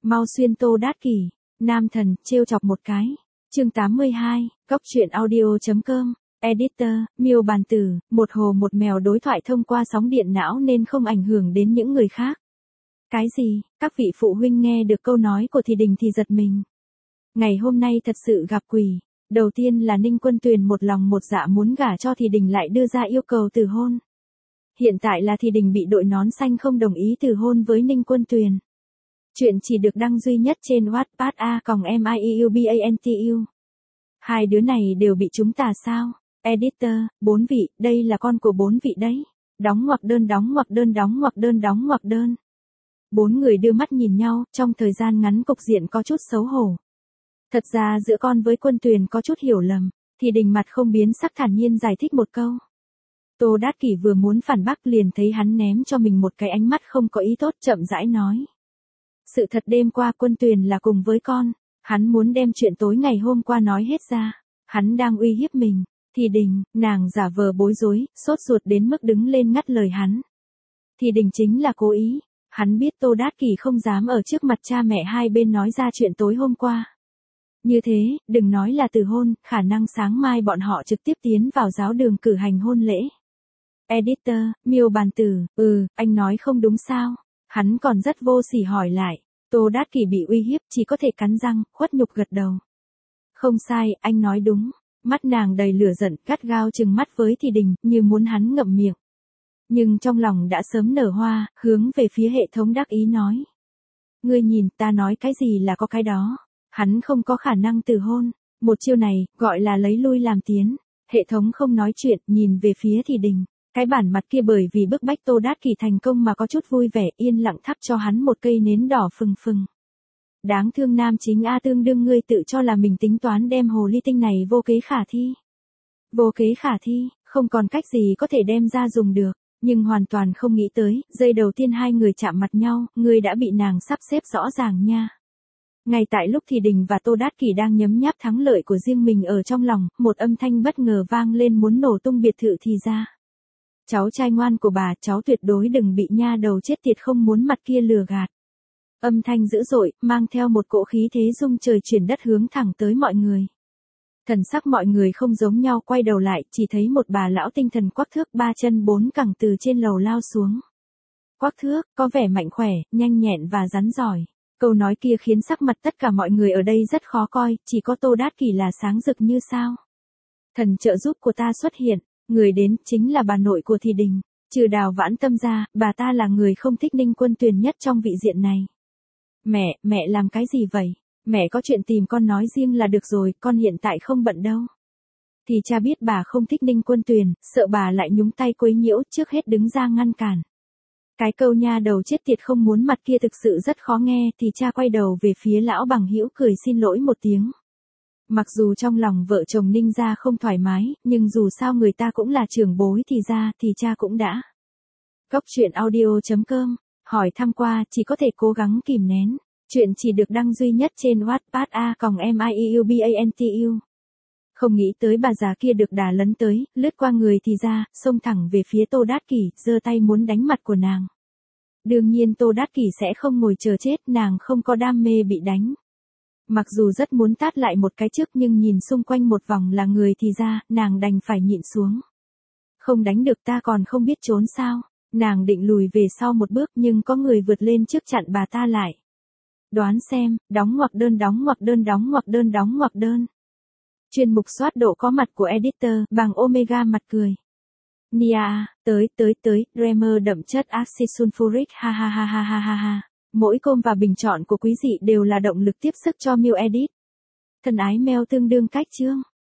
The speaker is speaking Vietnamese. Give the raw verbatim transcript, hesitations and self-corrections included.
Mau xuyên Tô Đát Kỷ, nam thần, trêu chọc một cái. Chương tám mươi hai, Cóc truyện audio chấm com, Editor, Miêu Bàn Tử, một hồ một mèo đối thoại thông qua sóng điện não nên không ảnh hưởng đến những người khác. Cái gì? Các vị phụ huynh nghe được câu nói của Thì Đình thì giật mình. Ngày hôm nay thật sự gặp quỷ. Đầu tiên là Ninh Quân Tuyền một lòng một dạ muốn gả cho Thì Đình lại đưa ra yêu cầu từ hôn. Hiện tại là Thì Đình bị đội nón xanh không đồng ý từ hôn với Ninh Quân Tuyền. Chuyện chỉ được đăng duy nhất trên Wattpad a còng M I E U B A N T U. Hai đứa này đều bị chúng tà sao? Editor, bốn vị, đây là con của bốn vị đấy. Đóng ngoặc đơn đóng ngoặc đơn đóng ngoặc đơn đóng ngoặc đơn. Bốn người đưa mắt nhìn nhau, trong thời gian ngắn cục diện có chút xấu hổ. Thật ra giữa con với Quân Tuyền có chút hiểu lầm, Thì Đình mặt không biến sắc thản nhiên giải thích một câu. Tô Đát Kỷ vừa muốn phản bác liền thấy hắn ném cho mình một cái ánh mắt không có ý tốt, chậm rãi nói. Sự thật đêm qua Quân Tuyền là cùng với con, hắn muốn đem chuyện tối ngày hôm qua nói hết ra, hắn đang uy hiếp mình. Thì Đình, nàng giả vờ bối rối, sốt ruột đến mức đứng lên ngắt lời hắn. Thì Đình chính là cố ý, hắn biết Tô Đát Kỷ không dám ở trước mặt cha mẹ hai bên nói ra chuyện tối hôm qua. Như thế, đừng nói là từ hôn, khả năng sáng mai bọn họ trực tiếp tiến vào giáo đường cử hành hôn lễ. Editor, Miêu Bàn Tử, ừ, anh nói không đúng sao? Hắn còn rất vô sỉ hỏi lại. Tô Đát Kỷ bị uy hiếp, chỉ có thể cắn răng, khuất nhục gật đầu. Không sai, anh nói đúng. Mắt nàng đầy lửa giận, gắt gao trừng mắt với Thì Đình, như muốn hắn ngậm miệng. Nhưng trong lòng đã sớm nở hoa, hướng về phía hệ thống đắc ý nói. Ngươi nhìn, ta nói cái gì là có cái đó. Hắn không có khả năng từ hôn. Một chiêu này, gọi là lấy lui làm tiến. Hệ thống không nói chuyện, nhìn về phía Thì Đình. Cái bản mặt kia bởi vì bức bách Tô Đát Kỷ thành công mà có chút vui vẻ, yên lặng thắp cho hắn một cây nến đỏ phừng phừng. Đáng thương nam chính A tương đương ngươi tự cho là mình tính toán đem hồ ly tinh này vô kế khả thi. Vô kế khả thi, không còn cách gì có thể đem ra dùng được, nhưng hoàn toàn không nghĩ tới, giây đầu tiên hai người chạm mặt nhau, ngươi đã bị nàng sắp xếp rõ ràng nha. Ngay tại lúc Thì Đình và Tô Đát Kỷ đang nhấm nháp thắng lợi của riêng mình ở trong lòng, một âm thanh bất ngờ vang lên muốn nổ tung biệt thự Thì ra. Cháu trai ngoan của bà, cháu tuyệt đối đừng bị nha đầu chết tiệt không muốn mặt kia lừa gạt. Âm thanh dữ dội, mang theo một cỗ khí thế rung trời chuyển đất hướng thẳng tới mọi người. Thần sắc mọi người không giống nhau, quay đầu lại, chỉ thấy một bà lão tinh thần quắc thước ba chân bốn cẳng từ trên lầu lao xuống. Quắc thước, có vẻ mạnh khỏe, nhanh nhẹn và rắn giỏi. Câu nói kia khiến sắc mặt tất cả mọi người ở đây rất khó coi, chỉ có Tô Đát Kỷ là sáng rực như sao. Thần trợ giúp của ta xuất hiện, người đến chính là bà nội của Thì Đình. Trừ Đào Vãn Tâm ra, bà ta là người không thích Ninh Quân Tuyền nhất trong vị diện này. Mẹ, mẹ làm cái gì vậy? Mẹ có chuyện tìm con nói riêng là được rồi, con hiện tại không bận đâu. Thì cha biết bà không thích Ninh Quân Tuyền, sợ bà lại nhúng tay quấy nhiễu, trước hết đứng ra ngăn cản. Cái câu nha đầu chết tiệt không muốn mặt kia thực sự rất khó nghe, thì cha quay đầu về phía lão bằng hữu cười xin lỗi một tiếng. Mặc dù trong lòng vợ chồng Ninh gia không thoải mái, nhưng dù sao người ta cũng là trưởng bối Thì ra, thì cha cũng đã. Cóc truyện audio chấm com, hỏi thăm qua, chỉ có thể cố gắng kìm nén. Chuyện chỉ được đăng duy nhất trên Wattpad a còng M I E U B A N T U. Không nghĩ tới bà già kia được đà lấn tới, lướt qua người Thì ra, xông thẳng về phía Tô Đát Kỷ, giơ tay muốn đánh mặt của nàng. Đương nhiên Tô Đát Kỷ sẽ không ngồi chờ chết, nàng không có đam mê bị đánh. Mặc dù rất muốn tát lại một cái trước nhưng nhìn xung quanh một vòng là người Thì ra, nàng đành phải nhịn xuống. Không đánh được ta còn không biết trốn sao, nàng định lùi về sau một bước nhưng có người vượt lên trước chặn bà ta lại. Đoán xem, đóng ngoặc đơn đóng ngoặc đơn đóng ngoặc đơn đóng ngoặc đơn. Chuyên mục soát độ có mặt của editor, bằng Omega mặt cười. Nia, tới tới tới, Dreamer đậm chất axit sulfuric ha ha ha ha ha ha ha. Mỗi com và bình chọn của quý dị đều là động lực tiếp sức cho Miu Edit. Thân ái mail tương đương cách chương.